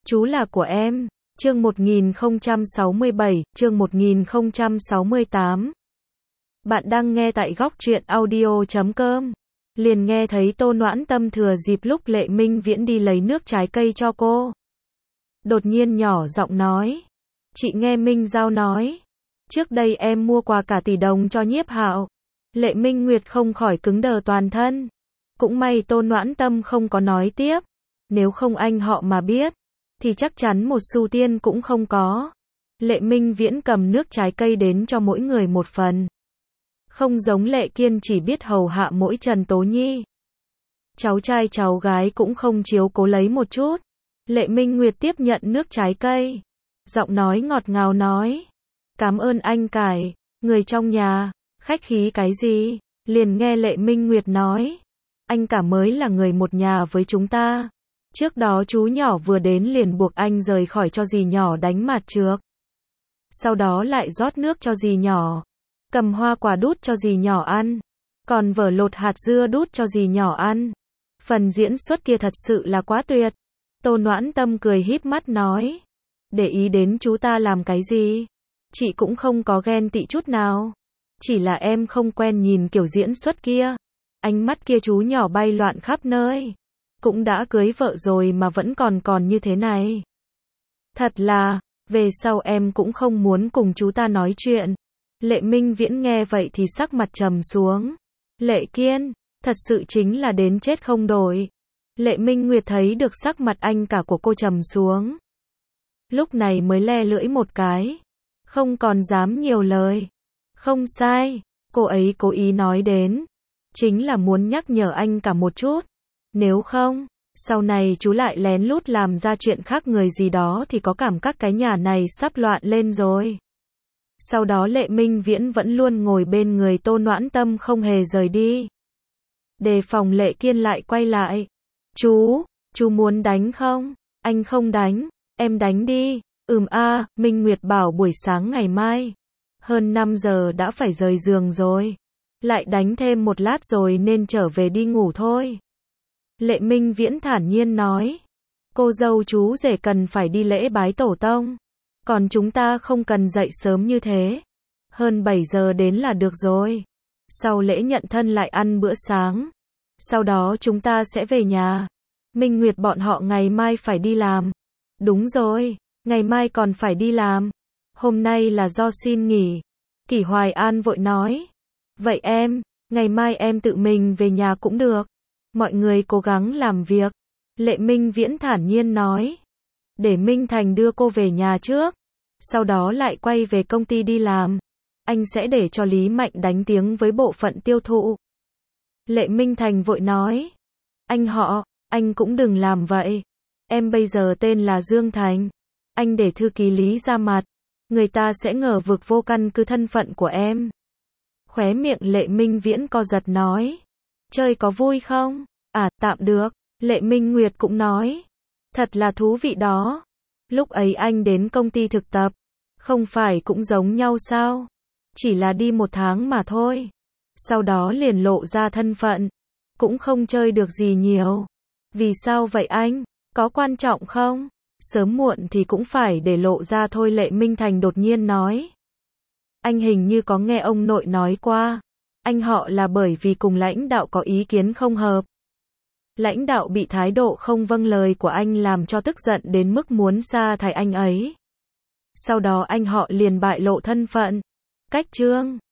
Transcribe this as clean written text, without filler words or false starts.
Chú là của em. Chương 1067, chương 1068. Bạn đang nghe tại góc truyện audio.com. Liền nghe thấy Tô Noãn Tâm thừa dịp lúc Lệ Minh Viễn đi lấy nước trái cây cho cô. Đột nhiên nhỏ giọng nói. Chị nghe Minh Giao nói. Trước đây em mua quà cả tỷ đồng cho Nhiếp Hạo. Lệ Minh Nguyệt không khỏi cứng đờ toàn thân. Cũng may Tô Noãn Tâm không có nói tiếp. Nếu không anh họ mà biết, thì chắc chắn một xu tiền cũng không có. Lệ Minh Viễn cầm nước trái cây đến cho mỗi người một phần. Không giống Lệ Kiên chỉ biết hầu hạ mỗi Trần Tố Nhi. Cháu trai cháu gái cũng không chiếu cố lấy một chút. Lệ Minh Nguyệt tiếp nhận nước trái cây. Giọng nói ngọt ngào nói. Cảm ơn anh Cải, người trong nhà, khách khí cái gì? Liền nghe Lệ Minh Nguyệt nói. Anh cả mới là người một nhà với chúng ta. Trước đó chú nhỏ vừa đến liền buộc anh rời khỏi cho dì nhỏ đánh mặt trược. Sau đó lại rót nước cho dì nhỏ. Cầm hoa quả đút cho dì nhỏ ăn. Còn vở lột hạt dưa đút cho dì nhỏ ăn. Phần diễn xuất kia thật sự là quá tuyệt. Tô Noãn Tâm cười híp mắt nói. Để ý đến chú ta làm cái gì? Chị cũng không có ghen tị chút nào. Chỉ là em không quen nhìn kiểu diễn xuất kia. Ánh mắt kia chú nhỏ bay loạn khắp nơi. Cũng đã cưới vợ rồi mà vẫn còn như thế này. Thật là, về sau em cũng không muốn cùng chú ta nói chuyện. Lệ Minh Viễn nghe vậy thì sắc mặt trầm xuống. Lệ Kiên, thật sự chính là đến chết không đổi. Lệ Minh Nguyệt thấy được sắc mặt anh cả của cô trầm xuống. Lúc này mới le lưỡi một cái. Không còn dám nhiều lời. Không sai, cô ấy cố ý nói đến. Chính là muốn nhắc nhở anh cả một chút. Nếu không, sau này chú lại lén lút làm ra chuyện khác người gì đó thì có cảm các cái nhà này sắp loạn lên rồi. Sau đó Lệ Minh Viễn vẫn luôn ngồi bên người Tô Noãn Tâm không hề rời đi. Đề phòng Lệ Kiên lại quay lại. Chú muốn đánh không? Anh không đánh, em đánh đi. Minh Nguyệt bảo buổi sáng ngày mai. Hơn 5 giờ đã phải rời giường rồi. Lại đánh thêm một lát rồi nên trở về đi ngủ thôi. Lệ Minh Viễn thản nhiên nói. Cô dâu chú rể cần phải đi lễ bái tổ tông. Còn chúng ta không cần dậy sớm như thế. Hơn 7 giờ đến là được rồi. Sau lễ nhận thân lại ăn bữa sáng. Sau đó chúng ta sẽ về nhà. Minh Nguyệt bọn họ ngày mai phải đi làm. Đúng rồi, ngày mai còn phải đi làm. Hôm nay là do xin nghỉ. Kỷ Hoài An vội nói. Vậy ngày mai em tự mình về nhà cũng được. Mọi người cố gắng làm việc. Lệ Minh Viễn thản nhiên nói. Để Minh Thành đưa cô về nhà trước. Sau đó lại quay về công ty đi làm. Anh sẽ để cho Lý Mạnh đánh tiếng với bộ phận tiêu thụ. Lệ Minh Thành vội nói. Anh cũng đừng làm vậy. Em bây giờ tên là Dương Thành. Anh để thư ký Lý ra mặt. Người ta sẽ ngờ vực vô căn cứ thân phận của em. Khóe miệng Lệ Minh Viễn co giật nói. Chơi có vui không? Tạm được. Lệ Minh Nguyệt cũng nói. Thật là thú vị đó. Lúc ấy anh đến công ty thực tập. Không phải cũng giống nhau sao? Chỉ là đi 1 tháng mà thôi. Sau đó liền lộ ra thân phận. Cũng không chơi được gì nhiều. Vì sao vậy anh? Có quan trọng không? Sớm muộn thì cũng phải để lộ ra thôi. Lệ Minh Thành đột nhiên nói. Anh hình như có nghe ông nội nói qua. Anh họ là bởi vì cùng lãnh đạo có ý kiến không hợp. Lãnh đạo bị thái độ không vâng lời của anh làm cho tức giận đến mức muốn sa thải anh ấy. Sau đó anh họ liền bại lộ thân phận. Cách chương